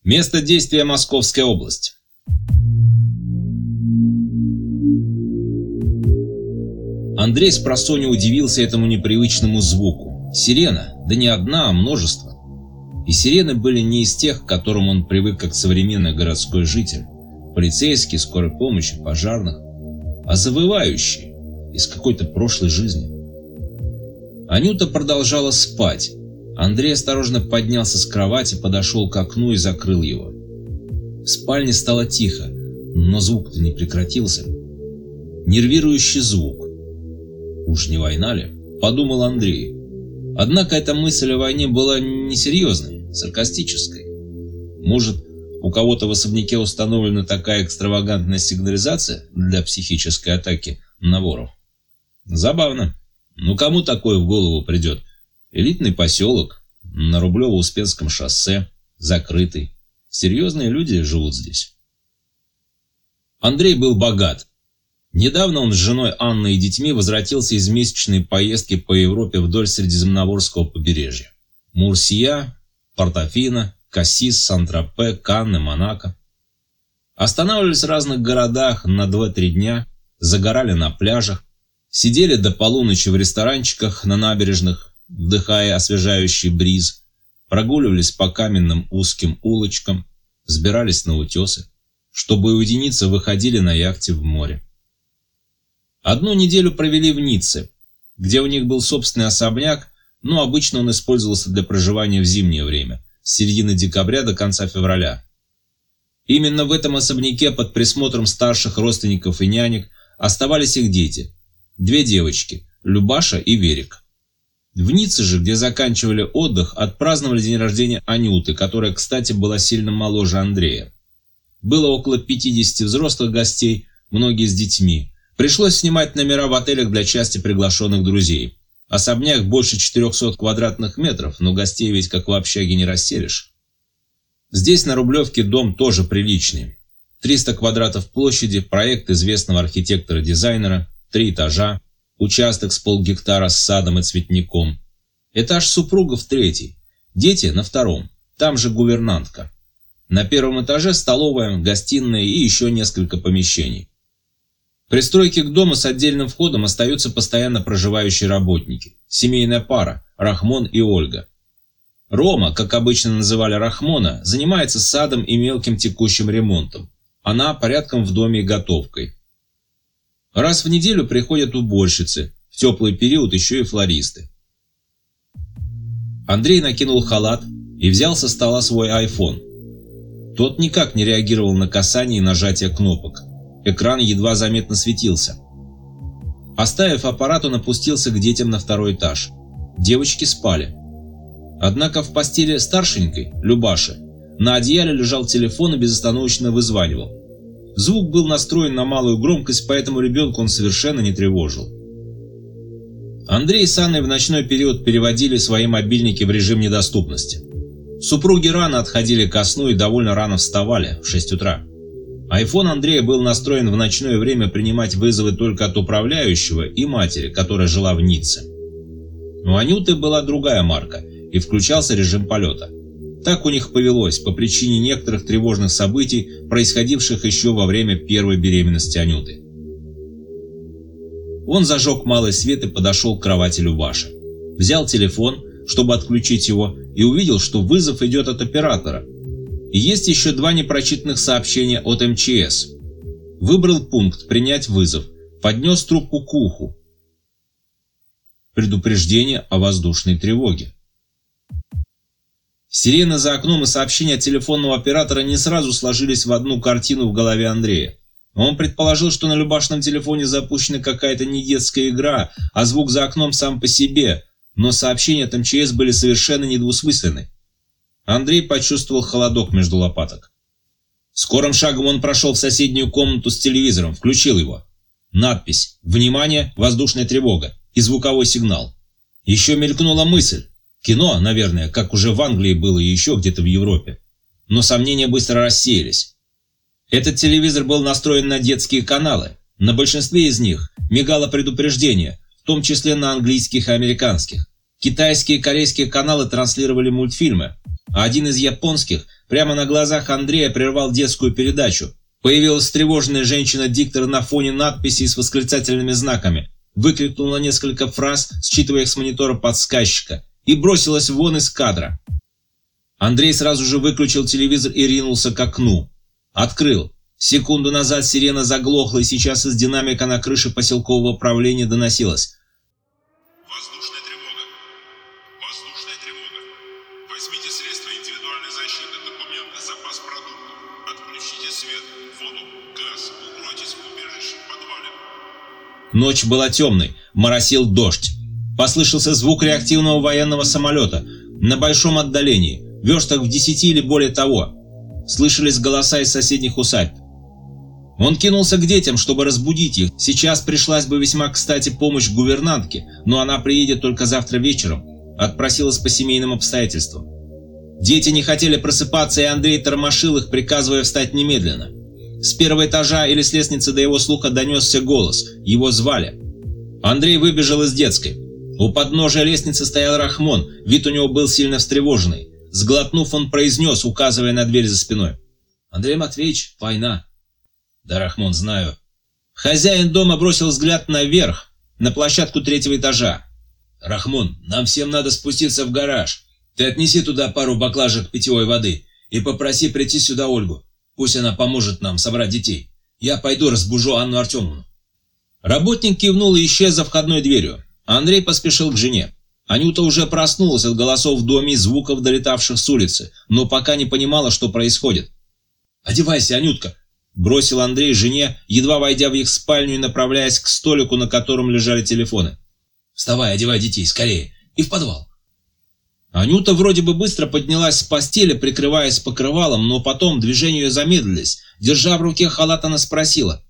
Место действия – Московская область. Андрей спросонья удивился этому непривычному звуку. Сирена, да не одна, а множество. И сирены были не из тех, к которым он привык как современный городской житель. Полицейские, скорой помощи, пожарных. А завывающие, из какой-то прошлой жизни. Анюта продолжала спать. Андрей осторожно поднялся с кровати, подошел к окну и закрыл его. В спальне стало тихо, но звук-то не прекратился. Нервирующий звук. «Уж не война ли?» – подумал Андрей. Однако эта мысль о войне была несерьезной, саркастической. Может, у кого-то в особняке установлена такая экстравагантная сигнализация для психической атаки на воров? Забавно. Ну кому такое в голову придет? Элитный поселок, на Рублево-Успенском шоссе, закрытый. Серьезные люди живут здесь. Андрей был богат. Недавно он с женой Анной и детьми возвратился из месячной поездки по Европе вдоль Средиземноморского побережья. Мурсия, Портофино, Кассис, Сан-Тропе, Канны, Монако. Останавливались в разных городах на 2-3 дня, загорали на пляжах, сидели до полуночи в ресторанчиках на набережных, вдыхая освежающий бриз, прогуливались по каменным узким улочкам, взбирались на утесы, чтобы уединиться, выходили на яхте в море. Одну неделю провели в Ницце, где у них был собственный особняк, но обычно он использовался для проживания в зимнее время, с середины декабря до конца февраля. Именно в этом особняке под присмотром старших родственников и нянек оставались их дети. 2 девочки, Любаша и Верик. В Ницце же, где заканчивали отдых, отпраздновали день рождения Анюты, которая, кстати, была сильно моложе Андрея. Было около 50 взрослых гостей, многие с детьми. Пришлось снимать номера в отелях для части приглашенных друзей. Особняк больше 400 квадратных метров, но гостей ведь как в общаге не расселишь. Здесь на Рублевке дом тоже приличный. 300 квадратов площади, проект известного архитектора-дизайнера, 3 этажа, участок с полгектара с садом и цветником. Этаж супругов 3, дети на 2, там же гувернантка. На 1 этаже столовая, гостиная и еще несколько помещений. Пристройки к дому с отдельным входом остаются постоянно проживающие работники. Семейная пара – Рахмон и Ольга. Рома, как обычно называли Рахмона, занимается садом и мелким текущим ремонтом. Она порядком в доме и готовкой. Раз в неделю приходят уборщицы, в теплый период еще и флористы. Андрей накинул халат и взял со стола свой iPhone. Тот никак не реагировал на касание и нажатие кнопок. Экран едва заметно светился. Оставив аппарат, он опустился к детям на 2 этаж. Девочки спали. Однако в постели старшенькой, Любаши, на одеяле лежал телефон и безостановочно вызванивал. Звук был настроен на малую громкость, поэтому ребенка он совершенно не тревожил. Андрей с Анной в ночной период переводили свои мобильники в режим недоступности. Супруги рано отходили ко сну и довольно рано вставали, в 6 утра. Айфон Андрея был настроен в ночное время принимать вызовы только от управляющего и матери, которая жила в Ницце. У Анюты была другая марка и включался режим полета. Так у них повелось по причине некоторых тревожных событий, происходивших еще во время первой беременности Анюты. Он зажег малый свет и подошел к кровати Любаши. Взял телефон, чтобы отключить его, и увидел, что вызов идет от оператора. И есть еще 2 непрочитанных сообщения от МЧС. Выбрал пункт «Принять вызов», поднес трубку к уху. Предупреждение о воздушной тревоге. Сирены за окном и сообщения от телефонного оператора не сразу сложились в одну картину в голове Андрея. Он предположил, что на Любашином телефоне запущена какая-то недетская игра, а звук за окном сам по себе, но сообщения от МЧС были совершенно недвусмысленны. Андрей почувствовал холодок между лопаток. Скорым шагом он прошел в соседнюю комнату с телевизором, включил его. Надпись «Внимание! Воздушная тревога!» и звуковой сигнал. Еще мелькнула мысль. Кино, наверное, как уже в Англии было и еще где-то в Европе. Но сомнения быстро рассеялись. Этот телевизор был настроен на детские каналы. На большинстве из них мигало предупреждение, в том числе на английских и американских. Китайские и корейские каналы транслировали мультфильмы. а один из японских прямо на глазах Андрея прервал детскую передачу. Появилась встревоженная женщина-диктор на фоне надписей с восклицательными знаками, выкрикнула несколько фраз, считывая их с монитора подсказчика, и бросилась вон из кадра. Андрей сразу же выключил телевизор и ринулся к окну. Открыл. Секунду назад сирена заглохла, и сейчас из динамика на крыше поселкового управления доносилось: Воздушная тревога. Воздушная тревога. Возьмите средства индивидуальной защиты, документы, запас продуктов. Отключите свет, воду, газ. Укройтесь в убежище, в подвале. Ночь была темной, моросил дождь. Послышался звук реактивного военного самолета на большом отдалении, верстах в 10 или более того. Слышались голоса из соседних усадьб. Он кинулся к детям, чтобы разбудить их. Сейчас пришлась бы весьма кстати помощь гувернантки, но она приедет только завтра вечером. Отпросилась по семейным обстоятельствам. Дети не хотели просыпаться, и Андрей тормошил их, приказывая встать немедленно. С первого этажа или с лестницы до его слуха донесся голос. Его звали. Андрей выбежал из детской. У подножия лестницы стоял Рахмон, вид у него был сильно встревоженный. Сглотнув, он произнес, указывая на дверь за спиной: «Андрей Матвеевич, война». «Да, Рахмон, знаю». Хозяин дома бросил взгляд наверх, на площадку 3-го этажа. «Рахмон, нам всем надо спуститься в гараж. Ты отнеси туда пару баклажек питьевой воды и попроси прийти сюда Ольгу. Пусть она поможет нам собрать детей. Я пойду разбужу Анну Артемовну». Работник кивнул и исчез за входной дверью. Андрей поспешил к жене. Анюта уже проснулась от голосов в доме и звуков, долетавших с улицы, но пока не понимала, что происходит. «Одевайся, Анютка!» – бросил Андрей жене, едва войдя в их спальню и направляясь к столику, на котором лежали телефоны. «Вставай, одевай детей, скорее! И в подвал!» Анюта вроде бы быстро поднялась с постели, прикрываясь покрывалом, но потом движения ее замедлились. Держа в руке халат, она спросила: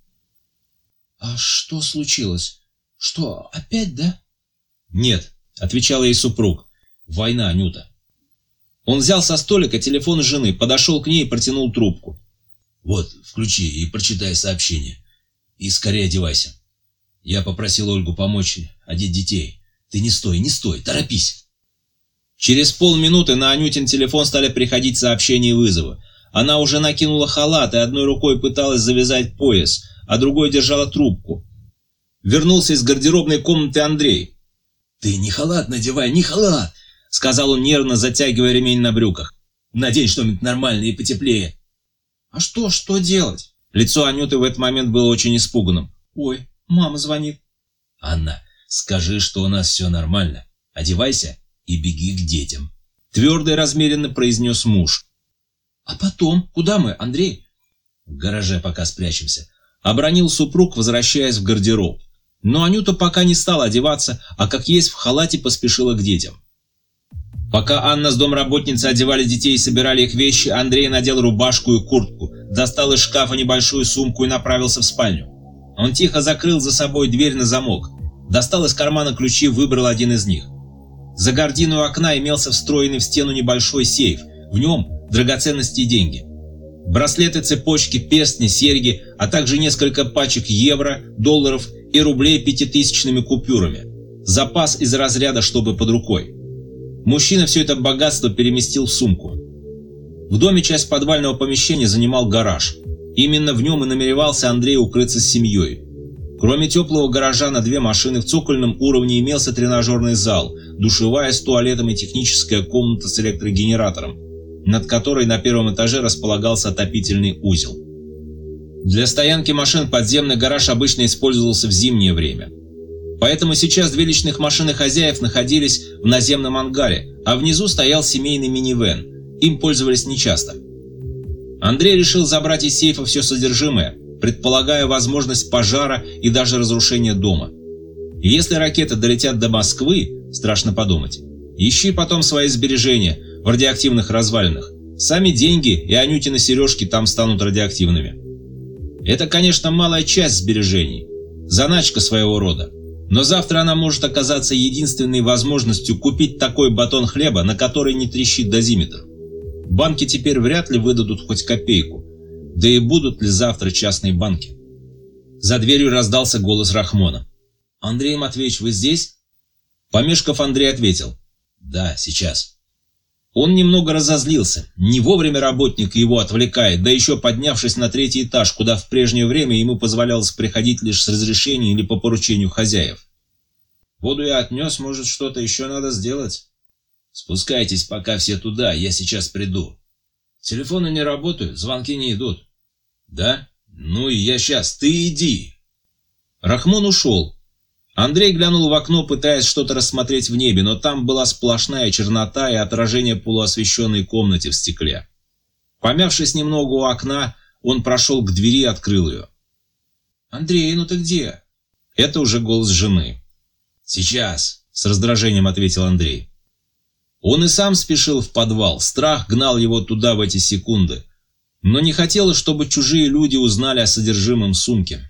«А что случилось? Что, опять, да?» «Нет», — отвечал ей супруг. «Война, Анюта». Он взял со столика телефон жены, подошел к ней и протянул трубку. «Вот, включи и прочитай сообщение. И скорее одевайся. Я попросил Ольгу помочь одеть детей. Ты не стой, торопись». Через полминуты на Анютин телефон стали приходить сообщения и вызовы. Она уже накинула халат и одной рукой пыталась завязать пояс, а другой держала трубку. Вернулся из гардеробной комнаты Андрей. «Ты не халат надевай, не халат!» — сказал он, нервно затягивая ремень на брюках. «Надень что-нибудь нормальное и потеплее». «А что делать?» Лицо Анюты в этот момент было очень испуганным. «Ой, мама звонит». «Анна, скажи, что у нас все нормально. Одевайся и беги к детям», — твердо и размеренно произнес муж. «А потом? Куда мы, Андрей?» «В гараже пока спрячемся», — обронил супруг, возвращаясь в гардероб. Но Анюта пока не стала одеваться, а как есть в халате поспешила к детям. Пока Анна с домработницей одевали детей и собирали их вещи, Андрей надел рубашку и куртку, достал из шкафа небольшую сумку и направился в спальню. Он тихо закрыл за собой дверь на замок, достал из кармана ключи и выбрал один из них. За гардиной у окна имелся встроенный в стену небольшой сейф, в нем драгоценности и деньги. Браслеты, цепочки, перстни, серьги, а также несколько пачек евро, долларов и рублей 5000-ными купюрами. Запас из разряда, чтобы под рукой. Мужчина все это богатство переместил в сумку. В доме часть подвального помещения занимал гараж. Именно в нем и намеревался Андрей укрыться с семьей. Кроме теплого гаража на 2 машины в цокольном уровне имелся тренажерный зал, душевая с туалетом и техническая комната с электрогенератором, над которой на 1-м этаже располагался отопительный узел. Для стоянки машин подземный гараж обычно использовался в зимнее время. Поэтому сейчас 2 личных машины хозяев находились в наземном ангаре, а внизу стоял семейный минивэн. Им пользовались нечасто. Андрей решил забрать из сейфа все содержимое, предполагая возможность пожара и даже разрушения дома. И если ракеты долетят до Москвы, страшно подумать, ищи потом свои сбережения в радиоактивных развалинах. Сами деньги и Анютины сережки там станут радиоактивными. Это, конечно, малая часть сбережений, заначка своего рода. Но завтра она может оказаться единственной возможностью купить такой батон хлеба, на который не трещит дозиметр. Банки теперь вряд ли выдадут хоть копейку. Да и будут ли завтра частные банки? За дверью раздался голос Рахмона. «Андрей Матвеевич, вы здесь?» Помешков, Андрей ответил: «Да, сейчас». Он немного разозлился. Не вовремя работник его отвлекает, да еще поднявшись на 3-й этаж, куда в прежнее время ему позволялось приходить лишь с разрешения или по поручению хозяев. «Воду я отнес, может, что-то еще надо сделать?» «Спускайтесь пока все туда, я сейчас приду». «Телефоны не работают, звонки не идут». «Да? Ну и я сейчас, ты иди». Рахмон ушел. Андрей глянул в окно, пытаясь что-то рассмотреть в небе, но там была сплошная чернота и отражение полуосвещенной комнаты в стекле. Помявшись немного у окна, он прошел к двери и открыл ее. «Андрей, ну ты где?» Это уже голос жены. «Сейчас», — с раздражением ответил Андрей. Он и сам спешил в подвал, страх гнал его туда в эти секунды, но не хотелось, чтобы чужие люди узнали о содержимом сумки.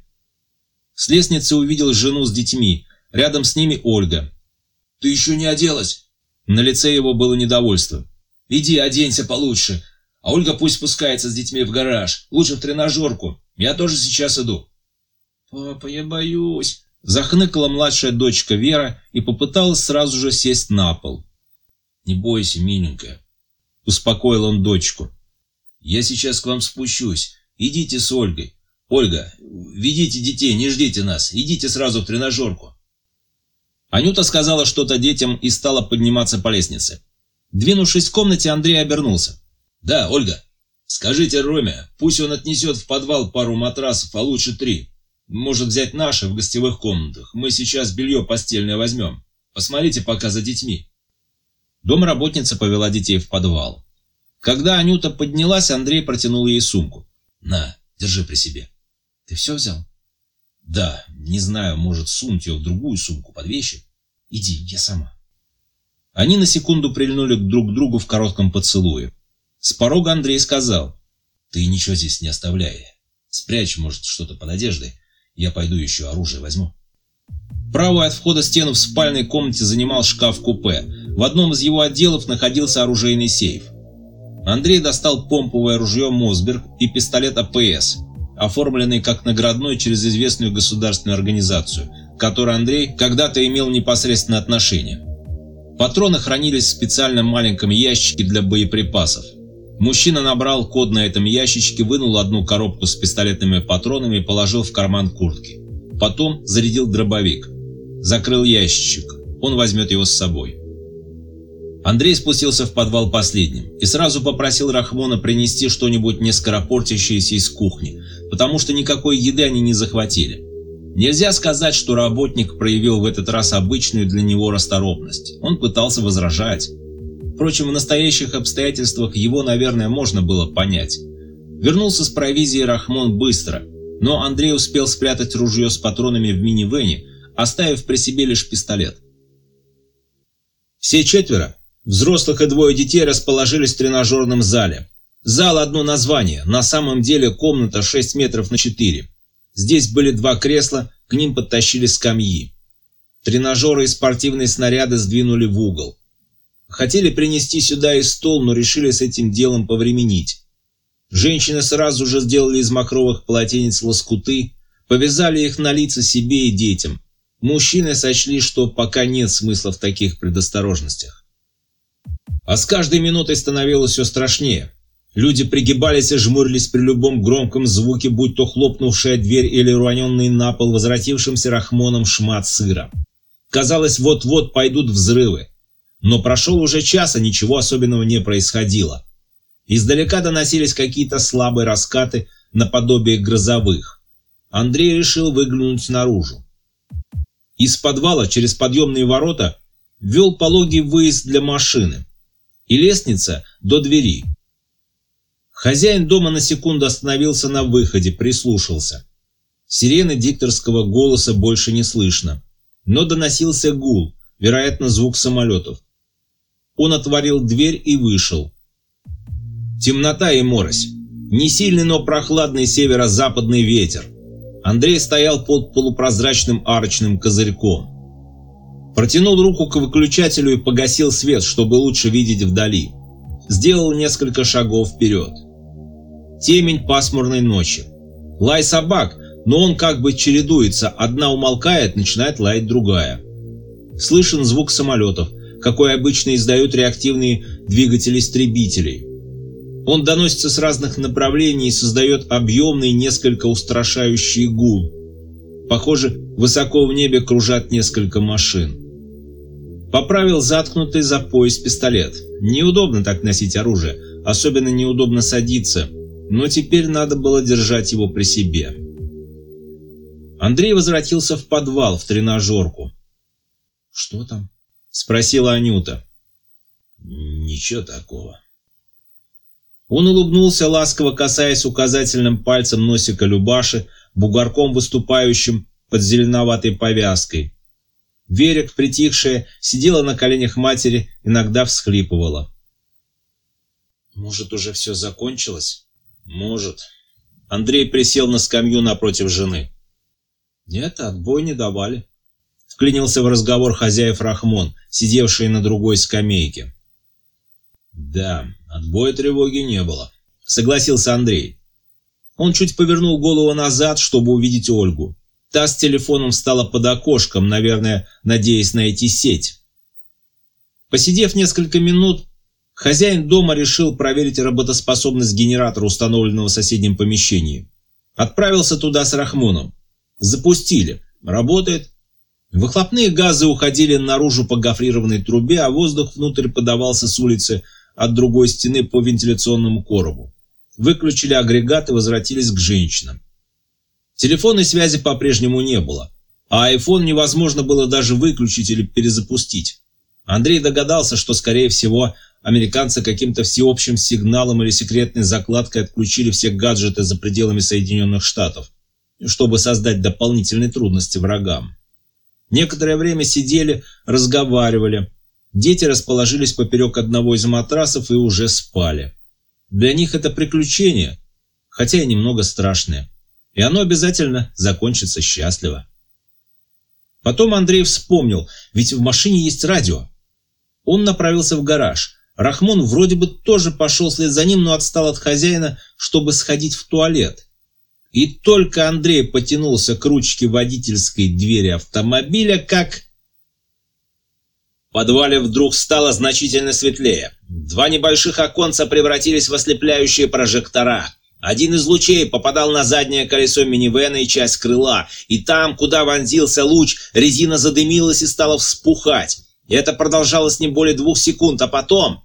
С лестницы увидел жену с детьми, рядом с ними Ольга. «Ты еще не оделась?» На лице его было недовольство. «Иди, оденься получше, а Ольга пусть спускается с детьми в гараж, лучше в тренажерку, я тоже сейчас иду». «Папа, я боюсь», — захныкала младшая дочка Вера и попыталась сразу же сесть на пол. «Не бойся, миленькая», — успокоил он дочку. «Я сейчас к вам спущусь, идите с Ольгой. Ольга, ведите детей, не ждите нас, идите сразу в тренажерку». Анюта сказала что-то детям и стала подниматься по лестнице. Двинувшись в комнате, Андрей обернулся. «Да, Ольга, скажите Роме, пусть он отнесет в подвал пару матрасов, а лучше 3. Может взять наши в гостевых комнатах. Мы сейчас белье постельное возьмем. Посмотрите пока за детьми». Домработница повела детей в подвал. Когда Анюта поднялась, Андрей протянул ей сумку. «На, держи при себе». «Ты все взял?» «Да, не знаю, может, сунуть ее в другую сумку под вещи?» «Иди, я сама». Они на секунду прильнули друг к другу в коротком поцелуе. С порога Андрей сказал: «Ты ничего здесь не оставляй. Спрячь, может, что-то под одеждой. Я пойду еще оружие возьму». Правую от входа стену в спальной комнате занимал шкаф-купе. В одном из его отделов находился оружейный сейф. Андрей достал помповое ружье «Мосберг» и пистолет АПС, оформленный как наградной через известную государственную организацию, к которой Андрей когда-то имел непосредственное отношение. Патроны хранились в специальном маленьком ящике для боеприпасов. Мужчина набрал код на этом ящичке, вынул одну коробку с пистолетными патронами и положил в карман куртки. Потом зарядил дробовик. Закрыл ящичек. Он возьмет его с собой. Андрей спустился в подвал последним и сразу попросил Рахмона принести что-нибудь не скоропортящееся из кухни, потому что никакой еды они не захватили. Нельзя сказать, что работник проявил в этот раз обычную для него расторопность. Он пытался возражать. Впрочем, в настоящих обстоятельствах его, наверное, можно было понять. Вернулся с провизией Рахмон быстро, но Андрей успел спрятать ружье с патронами в минивэне, оставив при себе лишь пистолет. Все 4, взрослых и 2 детей, расположились в тренажерном зале. Зал одно название, на самом деле комната 6 метров на 4. Здесь были 2 кресла, к ним подтащили скамьи. Тренажеры и спортивные снаряды сдвинули в угол. Хотели принести сюда и стол, но решили с этим делом повременить. Женщины сразу же сделали из махровых полотенец лоскуты, повязали их на лица себе и детям. Мужчины сочли, что пока нет смысла в таких предосторожностях. А с каждой минутой становилось все страшнее. Люди пригибались и жмурились при любом громком звуке, будь то хлопнувшая дверь или уроненный на пол возвратившимся Рахмоном шмат сыра. Казалось, вот-вот пойдут взрывы. Но прошел уже час, а ничего особенного не происходило. Издалека доносились какие-то слабые раскаты наподобие грозовых. Андрей решил выглянуть наружу. Из подвала через подъемные ворота вел пологий выезд для машины и лестница до двери. Хозяин дома на секунду остановился на выходе, прислушался. Сирены дикторского голоса больше не слышно, но доносился гул, вероятно, звук самолетов. Он отворил дверь и вышел. Темнота и морось. Не сильный, но прохладный северо-западный ветер. Андрей стоял под полупрозрачным арочным козырьком. Протянул руку к выключателю и погасил свет, чтобы лучше видеть вдали. Сделал несколько шагов вперед. Темень пасмурной ночи. Лай собак, но он как бы чередуется. Одна умолкает, начинает лаять другая. Слышен звук самолетов, какой обычно издают реактивные двигатель истребителей. Он доносится с разных направлений и создает объемный, несколько устрашающий гул. Похоже, высоко в небе кружат несколько машин. Поправил заткнутый за пояс пистолет. Неудобно так носить оружие, особенно неудобно садиться, но теперь надо было держать его при себе. Андрей возвратился в подвал, в тренажерку. «Что там?» — спросила Анюта. «Ничего такого». Он улыбнулся, ласково касаясь указательным пальцем носика Любаши, бугорком выступающим под зеленоватой повязкой. Веря, притихшая, сидела на коленях матери, иногда всхлипывала. «Может, уже все закончилось?» «Может». Андрей присел на скамью напротив жены. «Нет, отбой не давали», — вклинился в разговор хозяев Рахмон, сидевший на другой скамейке. «Да, отбоя тревоги не было», — согласился Андрей. Он чуть повернул голову назад, чтобы увидеть Ольгу. Та с телефоном встала под окошком, наверное, надеясь найти сеть. Посидев несколько минут, хозяин дома решил проверить работоспособность генератора, установленного в соседнем помещении. Отправился туда с Рахмоном. Запустили. Работает. Выхлопные газы уходили наружу по гофрированной трубе, а воздух внутрь подавался с улицы от другой стены по вентиляционному коробу. Выключили агрегат и возвратились к женщинам. Телефонной связи по-прежнему не было, а айфон невозможно было даже выключить или перезапустить. Андрей догадался, что, скорее всего, американцы каким-то всеобщим сигналом или секретной закладкой отключили все гаджеты за пределами Соединенных Штатов, чтобы создать дополнительные трудности врагам. Некоторое время сидели, разговаривали. Дети расположились поперек одного из матрасов и уже спали. Для них это приключение, хотя и немного страшное. И оно обязательно закончится счастливо. Потом Андрей вспомнил, ведь в машине есть радио. Он направился в гараж. Рахмон вроде бы тоже пошел вслед за ним, но отстал от хозяина, чтобы сходить в туалет. И только Андрей потянулся к ручке водительской двери автомобиля, как... В подвале вдруг стало значительно светлее. Два небольших оконца превратились в ослепляющие прожектора. Один из лучей попадал на заднее колесо минивэна и часть крыла, и там, куда вонзился луч, резина задымилась и стала вспухать. И это продолжалось не более 2 секунд, а потом,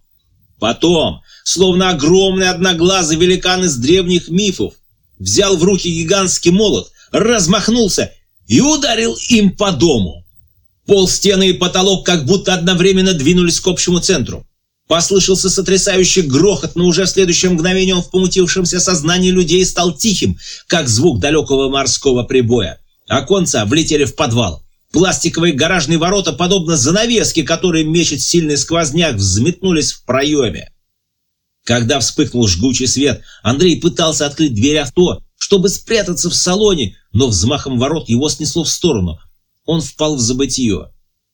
словно огромный одноглазый великан из древних мифов, взял в руки гигантский молот, размахнулся и ударил им по дому. Пол, стены и потолок как будто одновременно двинулись к общему центру. Послышался сотрясающий грохот, но уже в следующее мгновение он в помутившемся сознании людей стал тихим, как звук далекого морского прибоя. Оконца влетели в подвал. Пластиковые гаражные ворота, подобно занавеске, которые мечет сильный сквозняк, взметнулись в проеме. Когда вспыхнул жгучий свет, Андрей пытался открыть дверь авто, чтобы спрятаться в салоне, но взмахом ворот его снесло в сторону. Он впал в забытье.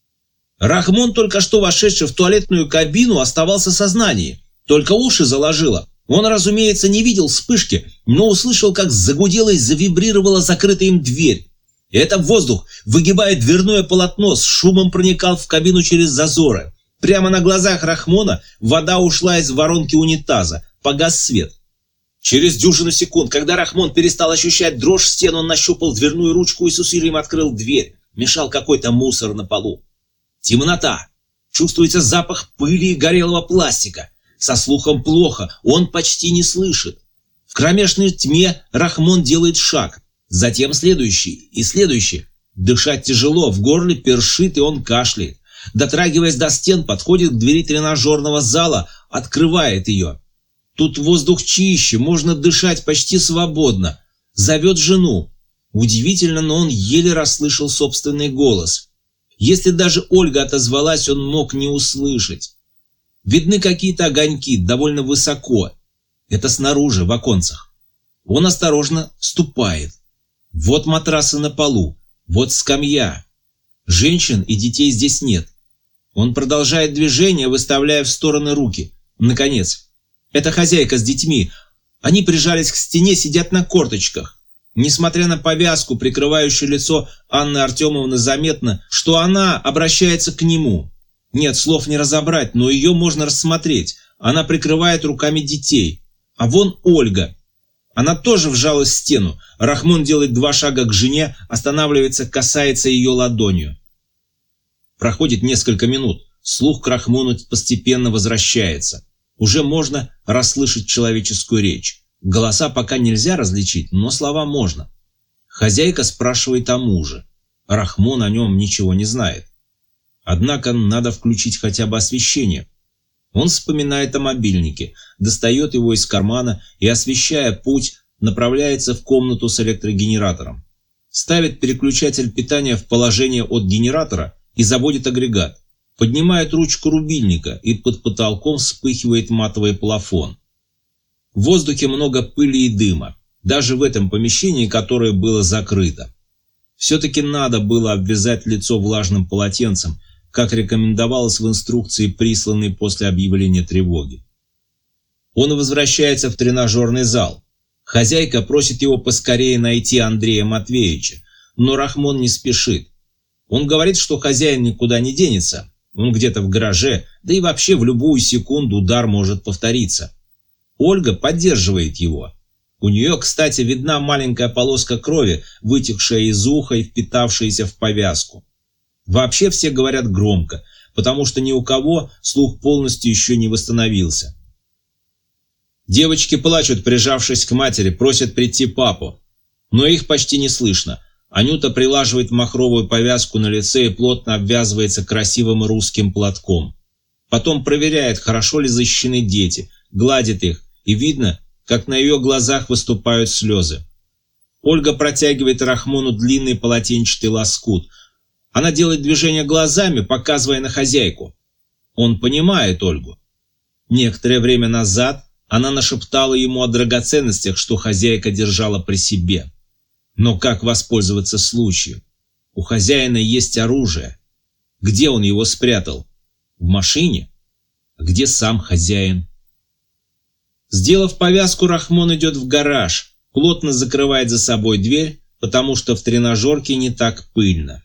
Рахмон, только что вошедший в туалетную кабину, оставался в сознании. Только уши заложило. Он, разумеется, не видел вспышки, но услышал, как загудела и завибрировала закрытая им дверь. И это воздух, выгибая дверное полотно, с шумом проникал в кабину через зазоры. Прямо на глазах Рахмона вода ушла из воронки унитаза. Погас свет. Через дюжину секунд, когда Рахмон перестал ощущать дрожь стен, он нащупал дверную ручку и с усилием открыл дверь. Мешал какой-то мусор на полу. Темнота. Чувствуется запах пыли и горелого пластика. Со слухом плохо, он почти не слышит. В кромешной тьме Рахмон делает шаг. Затем следующий и следующий. Дышать тяжело, в горле першит и он кашляет. Дотрагиваясь до стен, подходит к двери тренажерного зала, открывает ее. Тут воздух чище, можно дышать почти свободно. Зовет жену. Удивительно, но он еле расслышал собственный голос. Если даже Ольга отозвалась, он мог не услышать. Видны какие-то огоньки, довольно высоко. Это снаружи, в оконцах. Он осторожно вступает. Вот матрасы на полу, вот скамья. Женщин и детей здесь нет. Он продолжает движение, выставляя в стороны руки. Наконец. Это хозяйка с детьми. Они прижались к стене, сидят на корточках. Несмотря на повязку, прикрывающую лицо Анны Артемовны, заметно, что она обращается к нему. Нет, слов не разобрать, но ее можно рассмотреть. Она прикрывает руками детей. А вон Ольга. Она тоже вжалась в стену. Рахмон делает 2 шага к жене, останавливается, касается ее ладонью. Проходит несколько минут. Слух к Рахмону постепенно возвращается. Уже можно расслышать человеческую речь. Голоса пока нельзя различить, но слова можно. Хозяйка спрашивает о муже. Рахмон о нем ничего не знает. Однако надо включить хотя бы освещение. Он вспоминает о мобильнике, достает его из кармана и, освещая путь, направляется в комнату с электрогенератором. Ставит переключатель питания в положение от генератора и заводит агрегат. Поднимает ручку рубильника, и под потолком вспыхивает матовый плафон. В воздухе много пыли и дыма, даже в этом помещении, которое было закрыто. Все-таки надо было обвязать лицо влажным полотенцем, как рекомендовалось в инструкции, присланной после объявления тревоги. Он возвращается в тренажерный зал. Хозяйка просит его поскорее найти Андрея Матвеевича, но Рахмон не спешит. Он говорит, что хозяин никуда не денется, он где-то в гараже, да и вообще в любую секунду удар может повториться. Ольга поддерживает его. У нее, кстати, видна маленькая полоска крови, вытекшая из уха и впитавшаяся в повязку. Вообще все говорят громко, потому что ни у кого слух полностью еще не восстановился. Девочки плачут, прижавшись к матери, просят прийти папу. Но их почти не слышно. Анюта прилаживает махровую повязку на лице и плотно обвязывается красивым русским платком. Потом проверяет, хорошо ли защищены дети, гладит их, и видно, как на ее глазах выступают слезы. Ольга протягивает Рахмону длинный полотенчатый лоскут. Она делает движение глазами, показывая на хозяйку. Он понимает Ольгу. Некоторое время назад она нашептала ему о драгоценностях, что хозяйка держала при себе. Но как воспользоваться случаем? У хозяина есть оружие. Где он его спрятал? В машине? Где сам хозяин? Сделав повязку, Рахмон идет в гараж, плотно закрывает за собой дверь, потому что в тренажерке не так пыльно.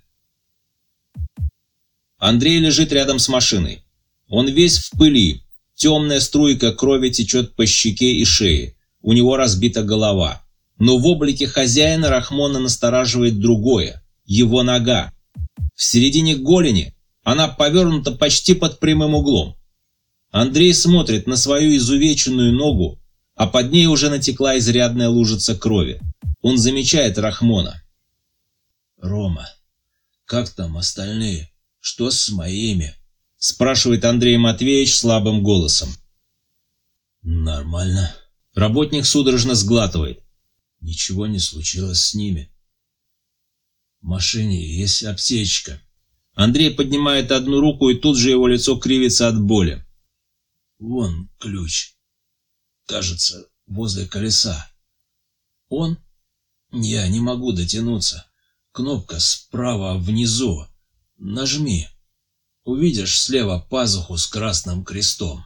Андрей лежит рядом с машиной. Он весь в пыли. Темная струйка крови течет по щеке и шее. У него разбита голова. Но в облике хозяина Рахмона настораживает другое – его нога. В середине голени она повернута почти под прямым углом. Андрей смотрит на свою изувеченную ногу, а под ней уже натекла изрядная лужица крови. Он замечает Рахмона. «Рома, как там остальные? Что с моими?» – спрашивает Андрей Матвеевич слабым голосом. «Нормально». Работник судорожно сглатывает. «Ничего не случилось с ними. В машине есть аптечка». Андрей поднимает одну руку, и тут же его лицо кривится от боли. «Вон ключ. Кажется, возле колеса. Он? Я не могу дотянуться. Кнопка справа внизу. Нажми. Увидишь слева пазуху с красным крестом».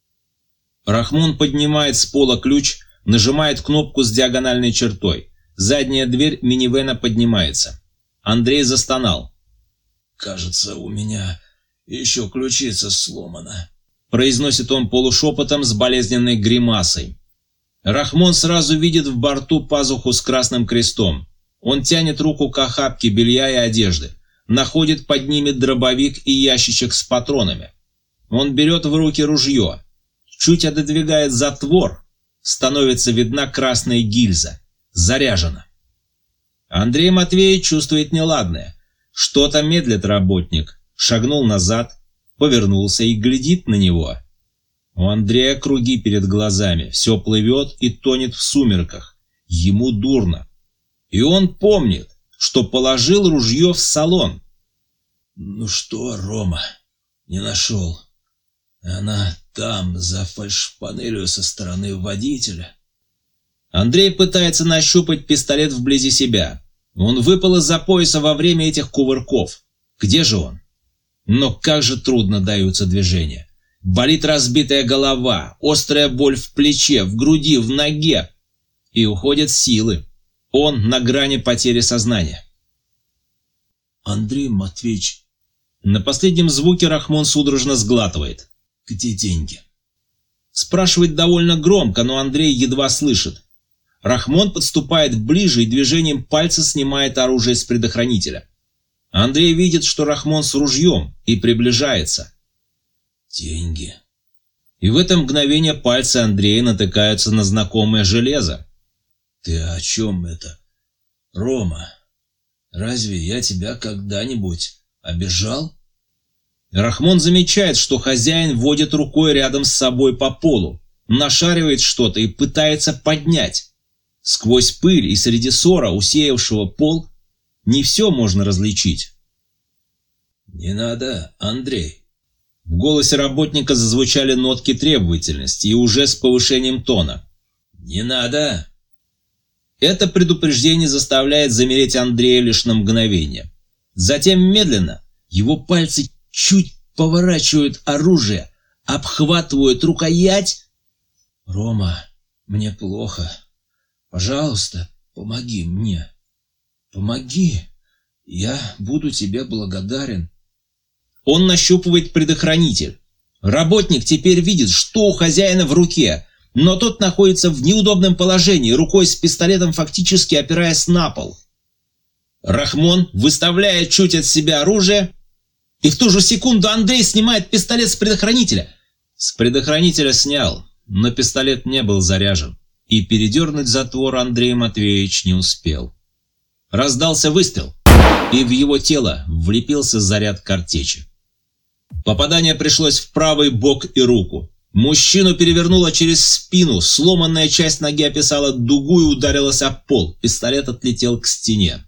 Рахмон поднимает с пола ключ, нажимает кнопку с диагональной чертой. Задняя дверь минивэна поднимается. Андрей застонал. «Кажется, у меня еще ключица сломана», — произносит он полушепотом с болезненной гримасой. Рахмон сразу видит в борту пазуху с красным крестом. Он тянет руку к охапке белья и одежды, находит под ними дробовик и ящичек с патронами. Он берет в руки ружье, чуть отодвигает затвор, становится видна красная гильза, заряжена. Андрей Матвеевич чувствует неладное. Что-то медлит работник, шагнул назад, повернулся и глядит на него. У Андрея круги перед глазами, все плывет и тонет в сумерках. Ему дурно. И он помнит, что положил ружье в салон. «Ну что, Рома, не нашел? Она там, за фальшпанелью со стороны водителя». Андрей пытается нащупать пистолет вблизи себя. Он выпал из-за пояса во время этих кувырков. Где же он? Но как же трудно даются движения. Болит разбитая голова, острая боль в плече, в груди, в ноге. И уходят силы. Он на грани потери сознания. «Андрей Матвеевич, На последнем звуке Рахмон судорожно сглатывает. Где деньги? Спрашивает довольно громко, но Андрей едва слышит. Рахмон подступает ближе и движением пальца снимает оружие с предохранителя. Андрей видит, что Рахмон с ружьем, и приближается. Деньги. И в это мгновение пальцы Андрея натыкаются на знакомое железо. Ты о чем это? Рома, разве я тебя когда-нибудь обижал? Рахмон замечает, что хозяин водит рукой рядом с собой по полу, нашаривает что-то и пытается поднять. Сквозь пыль и среди ссора, усеявшего пол, не все можно различить. Не надо, Андрей. В голосе работника зазвучали нотки требовательности и уже с повышением тона. Не надо. Это предупреждение заставляет замереть Андрея лишь на мгновение. Затем медленно его пальцы чуть поворачивают оружие, обхватывают рукоять. Рома, мне плохо. Пожалуйста, помоги мне. Помоги. Я буду тебе благодарен. Он нащупывает предохранитель. Работник теперь видит, что у хозяина в руке, но тот находится в неудобном положении, рукой с пистолетом фактически опираясь на пол. Рахмон выставляет чуть от себя оружие, и в ту же секунду Андрей снимает пистолет с предохранителя. С предохранителя снял, но пистолет не был заряжен, и передернуть затвор Андрей Матвеевич не успел. Раздался выстрел, и в его тело влепился заряд картечи. Попадание пришлось в правый бок и руку. Мужчину перевернуло через спину, сломанная часть ноги описала дугу и ударилась об пол, пистолет отлетел к стене.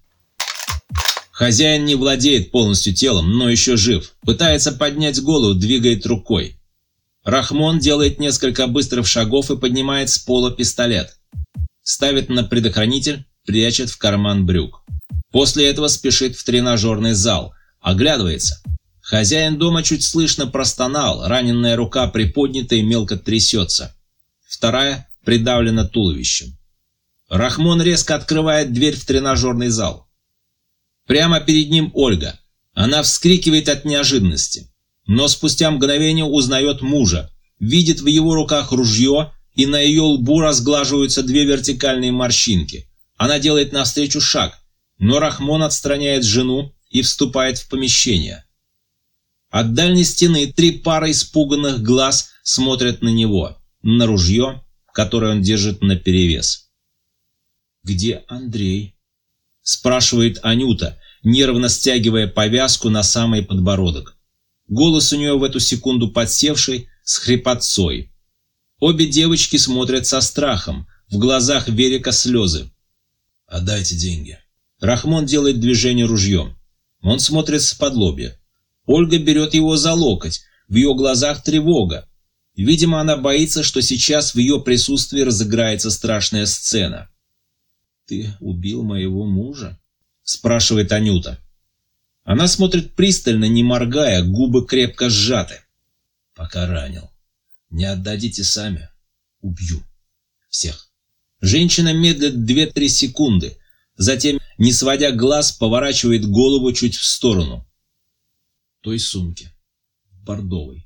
Хозяин не владеет полностью телом, но еще жив, пытается поднять голову, двигает рукой. Рахмон делает несколько быстрых шагов и поднимает с пола пистолет. Ставит на предохранитель, прячет в карман брюк. После этого спешит в тренажерный зал, оглядывается. Хозяин дома чуть слышно простонал, раненая рука приподнята и мелко трясется. Вторая придавлена туловищем. Рахмон резко открывает дверь в тренажерный зал. Прямо перед ним Ольга. Она вскрикивает от неожиданности, но спустя мгновение узнает мужа, видит в его руках ружье, и на ее лбу разглаживаются две вертикальные морщинки. Она делает навстречу шаг, но Рахмон отстраняет жену и вступает в помещение. От дальней стены 3 пары испуганных глаз смотрят на него, на ружье, которое он держит наперевес. «Где Андрей?» – спрашивает Анюта, нервно стягивая повязку на самый подбородок. Голос у нее в эту секунду подсевший, с хрипотцой. Обе девочки смотрят со страхом, в глазах Верика слезы. «Отдайте деньги». Рахмон делает движение ружьем. Он смотрит сподлобья. Ольга берет его за локоть, в ее глазах тревога. Видимо, она боится, что сейчас в ее присутствии разыграется страшная сцена. «Ты убил моего мужа?» – спрашивает Анюта. Она смотрит пристально, не моргая, губы крепко сжаты. «Пока ранил. Не отдадите сами. Убью. Всех». Женщина медлит 2-3 секунды, затем, не сводя глаз, поворачивает голову чуть в сторону. Той сумке. Бордовой.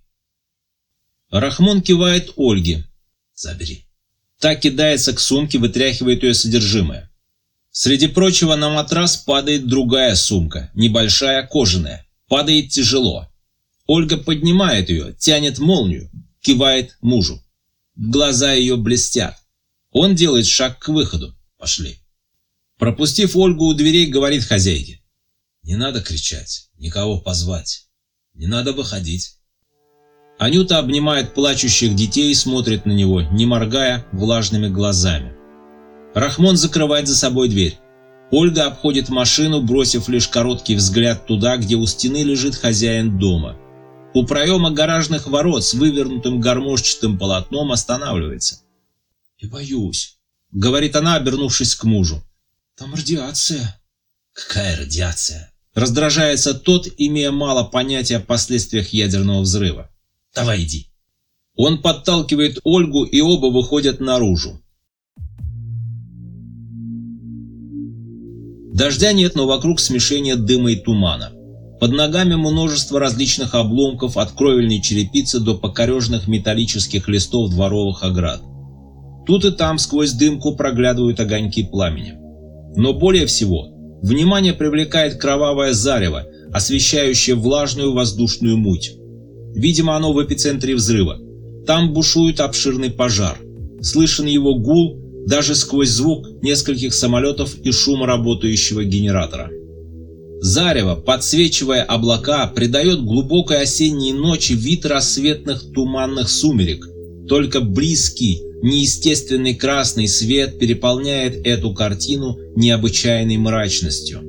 Рахмон кивает Ольге. «Забери». Та кидается к сумке, вытряхивает ее содержимое. Среди прочего на матрас падает другая сумка, небольшая, кожаная. Падает тяжело. Ольга поднимает ее, тянет молнию, кивает мужу. Глаза ее блестят. Он делает шаг к выходу. «Пошли». Пропустив Ольгу у дверей, говорит хозяйке. «Не надо кричать, никого позвать. Не надо выходить». Анюта обнимает плачущих детей и смотрит на него, не моргая, влажными глазами. Рахмон закрывает за собой дверь. Ольга обходит машину, бросив лишь короткий взгляд туда, где у стены лежит хозяин дома. У проема гаражных ворот с вывернутым гармошчатым полотном останавливается. «Я боюсь», — говорит она, обернувшись к мужу. «Там радиация». «Какая радиация?» Раздражается тот, имея мало понятия о последствиях ядерного взрыва. «Давай иди». Он подталкивает Ольгу, и оба выходят наружу. Дождя нет, но вокруг смешение дыма и тумана. Под ногами множество различных обломков от кровельной черепицы до покореженных металлических листов дворовых оград. Тут и там сквозь дымку проглядывают огоньки пламени. Но более всего внимание привлекает кровавое зарево, освещающее влажную воздушную муть. Видимо, оно в эпицентре взрыва. Там бушует обширный пожар. Слышен его гул даже сквозь звук нескольких самолетов и шум работающего генератора. Зарево, подсвечивая облака, придает глубокой осенней ночи вид рассветных туманных сумерек. Только близкий, неестественный красный свет переполняет эту картину необычайной мрачностью.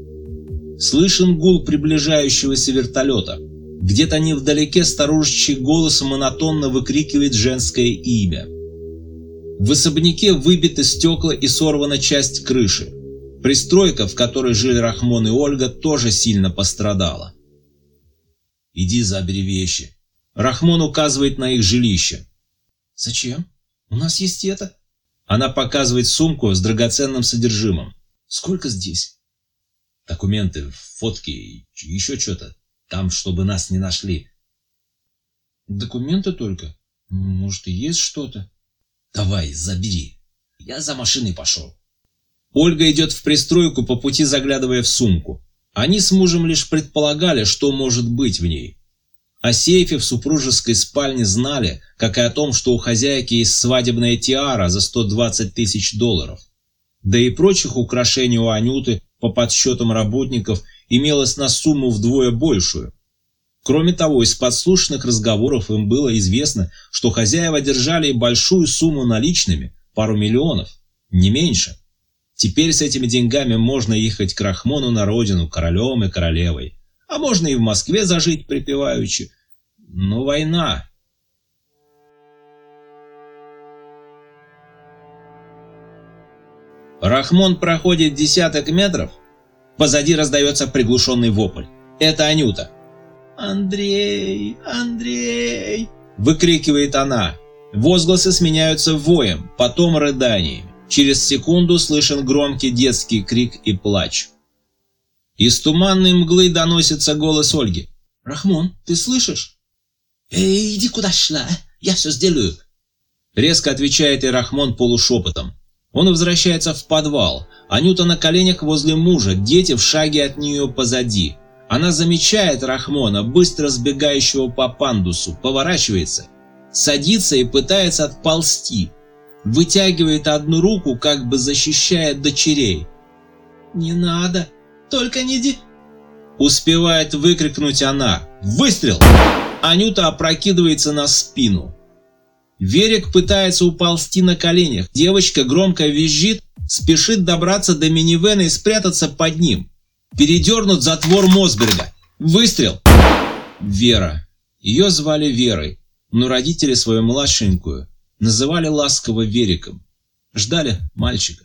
Слышен гул приближающегося вертолета. Где-то невдалеке старушечий голос монотонно выкрикивает женское имя. В особняке выбиты стекла и сорвана часть крыши. Пристройка, в которой жили Рахмон и Ольга, тоже сильно пострадала. «Иди забери вещи». Рахмон указывает на их жилище. «Зачем? У нас есть это». Она показывает сумку с драгоценным содержимым. «Сколько здесь?» «Документы, фотки и еще что-то. Там, чтобы нас не нашли». «Документы только? Может, и есть что-то?» «Давай, забери. Я за машиной пошел». Ольга идет в пристройку, по пути заглядывая в сумку. Они с мужем лишь предполагали, что может быть в ней. О сейфе в супружеской спальне знали, как и о том, что у хозяйки есть свадебная тиара за $120 тысяч. Да и прочих украшений у Анюты, по подсчетам работников, имелось на сумму вдвое большую. Кроме того, из подслушанных разговоров им было известно, что хозяева держали большую сумму наличными, пару миллионов, не меньше. Теперь с этими деньгами можно ехать к Рахмону на родину, королем и королевой. А можно и в Москве зажить припеваючи. Но война. Рахмон проходит десяток метров. Позади раздается приглушенный вопль. Это Анюта. «Андрей! Андрей!» – выкрикивает она. Возгласы сменяются воем, потом рыданиями. Через секунду слышен громкий детский крик и плач. Из туманной мглы доносится голос Ольги. «Рахмон, ты слышишь?» «Эй, иди куда шла, я все сделаю!» Резко отвечает и Рахмон полушепотом. Он возвращается в подвал. Анюта на коленях возле мужа, дети в шаге от нее позади. Она замечает Рахмона, быстро сбегающего по пандусу, поворачивается, садится и пытается отползти. Вытягивает одну руку, как бы защищая дочерей. «Не надо, только не ди...» Успевает выкрикнуть она. Выстрел! Анюта опрокидывается на спину. Верик пытается уползти на коленях. Девочка громко визжит, спешит добраться до минивэна и спрятаться под ним. Передернут затвор Мосберга. Выстрел! Вера. Ее звали Верой, но родители свою младшенькую называли ласково Вериком. Ждали мальчика.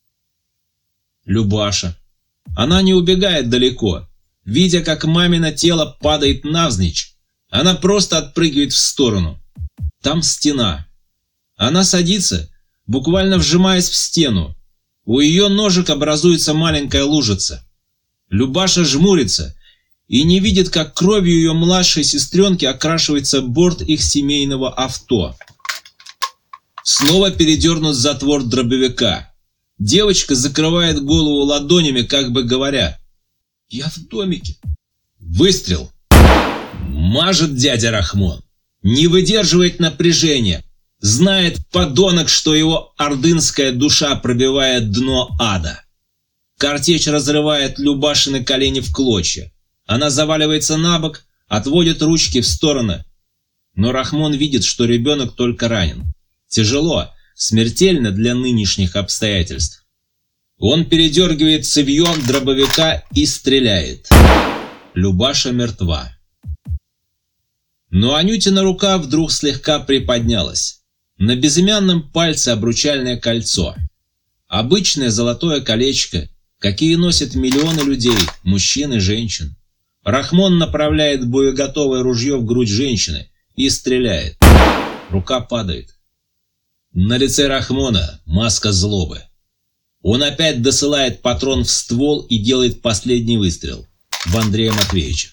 Любаша. Она не убегает далеко. Видя, как мамино тело падает навзничь, она просто отпрыгивает в сторону. Там стена. Она садится, буквально вжимаясь в стену. У ее ножек образуется маленькая лужица. Любаша жмурится и не видит, как кровью ее младшей сестренки окрашивается борт их семейного авто. Снова передернут затвор дробовика. Девочка закрывает голову ладонями, как бы говоря: «Я в домике». Выстрел. Мажет дядя Рахмон. Не выдерживает напряжения. Знает подонок, что его ордынская душа пробивает дно ада. Картечь разрывает Любашины колени в клочья. Она заваливается на бок, отводит ручки в стороны. Но Рахмон видит, что ребенок только ранен. Тяжело, смертельно для нынешних обстоятельств. Он передергивает цевьем дробовика и стреляет. Любаша мертва. Но Анютина рука вдруг слегка приподнялась. На безымянном пальце обручальное кольцо. Обычное золотое колечко, какие носят миллионы людей, мужчин и женщин. Рахмон направляет боеготовое ружье в грудь женщины и стреляет. Рука падает. На лице Рахмона маска злобы. Он опять досылает патрон в ствол и делает последний выстрел. в Андрея Матвеевича.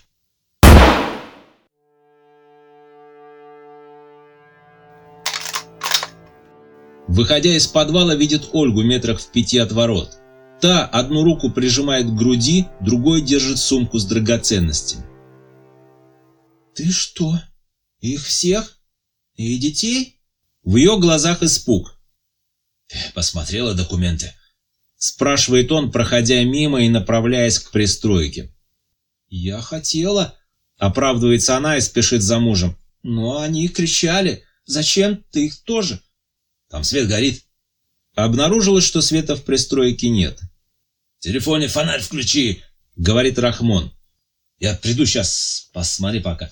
Выходя из подвала, видит Ольгу метрах в 5 от ворот. Та одну руку прижимает к груди, другой держит сумку с драгоценностями. «Ты что, их всех? И детей?» В ее глазах испуг. «Ты посмотрела документы?» Спрашивает он, проходя мимо и направляясь к пристройке. «Я хотела», — оправдывается она и спешит за мужем. «Но они кричали. Зачем ты их тоже?» «Там свет горит». Обнаружилось, что света в пристройке нет. «В телефоне фонарь включи», — говорит Рахмон. «Я приду сейчас, посмотри пока».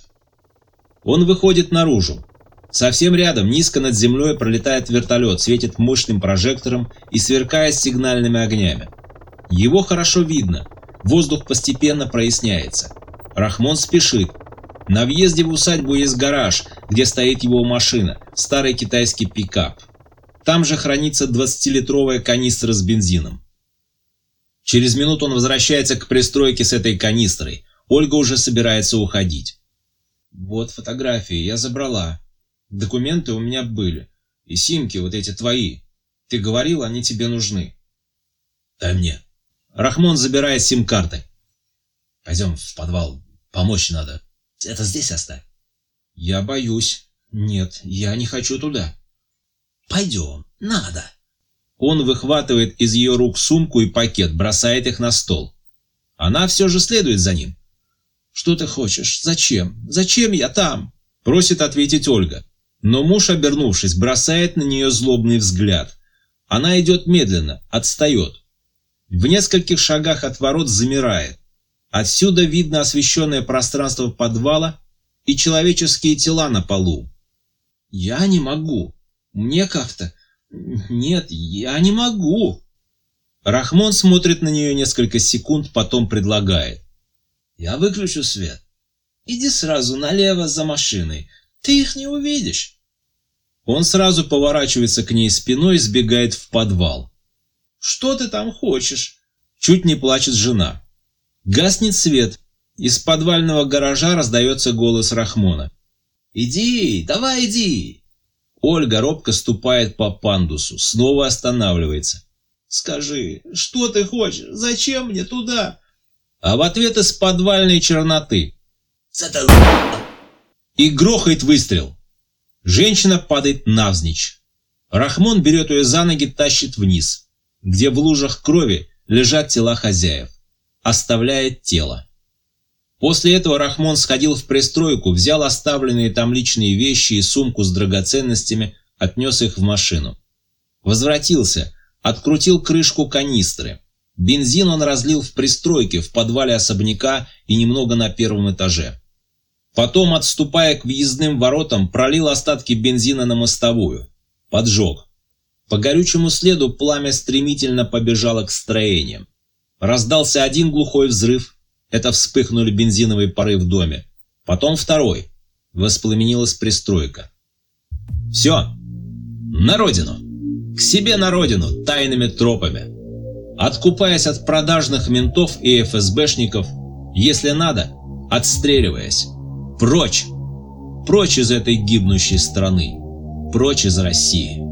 Он выходит наружу. Совсем рядом, низко над землей, пролетает вертолет, светит мощным прожектором и сверкает сигнальными огнями. Его хорошо видно. Воздух постепенно проясняется. Рахмон спешит. На въезде в усадьбу есть гараж, где стоит его машина, старый китайский пикап. Там же хранится 20-литровая канистра с бензином. Через минуту он возвращается к пристройке с этой канистрой. Ольга уже собирается уходить. «Вот фотографии, я забрала. Документы у меня были. И симки вот эти твои. Ты говорил, они тебе нужны». «Дай мне». Рахмон забирает сим-карты. «Пойдем в подвал, помочь надо. Это здесь оставь». «Я боюсь. Нет, я не хочу туда». «Пойдем, надо». Он выхватывает из ее рук сумку и пакет, бросает их на стол. Она все же следует за ним. «Что ты хочешь? Зачем? Зачем я там?» Просит ответить Ольга. Но муж, обернувшись, бросает на нее злобный взгляд. Она идет медленно, отстает. В нескольких шагах от ворот замирает. Отсюда видно освещенное пространство подвала и человеческие тела на полу. «Я не могу. Мне как-то... Нет, я не могу». Рахмон смотрит на нее несколько секунд, потом предлагает. «Я выключу свет. Иди сразу налево за машиной. Ты их не увидишь». Он сразу поворачивается к ней спиной и сбегает в подвал. «Что ты там хочешь?» Чуть не плачет жена. Гаснет свет. Из подвального гаража раздается голос Рахмона. «Иди, давай иди!» Ольга робко ступает по пандусу, снова останавливается. «Скажи, что ты хочешь? Зачем мне туда?» А в ответ из подвальной черноты. И грохает выстрел. Женщина падает навзничь. Рахмон берет ее за ноги, тащит вниз, где в лужах крови лежат тела хозяев. Оставляет тело. После этого Рахмон сходил в пристройку, взял оставленные там личные вещи и сумку с драгоценностями, отнес их в машину. Возвратился, открутил крышку канистры. Бензин он разлил в пристройке, в подвале особняка и немного на первом этаже. Потом, отступая к въездным воротам, пролил остатки бензина на мостовую. Поджег. По горючему следу пламя стремительно побежало к строениям. Раздался один глухой взрыв. Это вспыхнули бензиновые пары в доме. Потом второй. Воспламенилась пристройка. Все. На родину. К себе на родину, тайными тропами. Откупаясь от продажных ментов и ФСБшников, если надо, отстреливаясь. Прочь! Прочь из этой гибнущей страны! Прочь из России!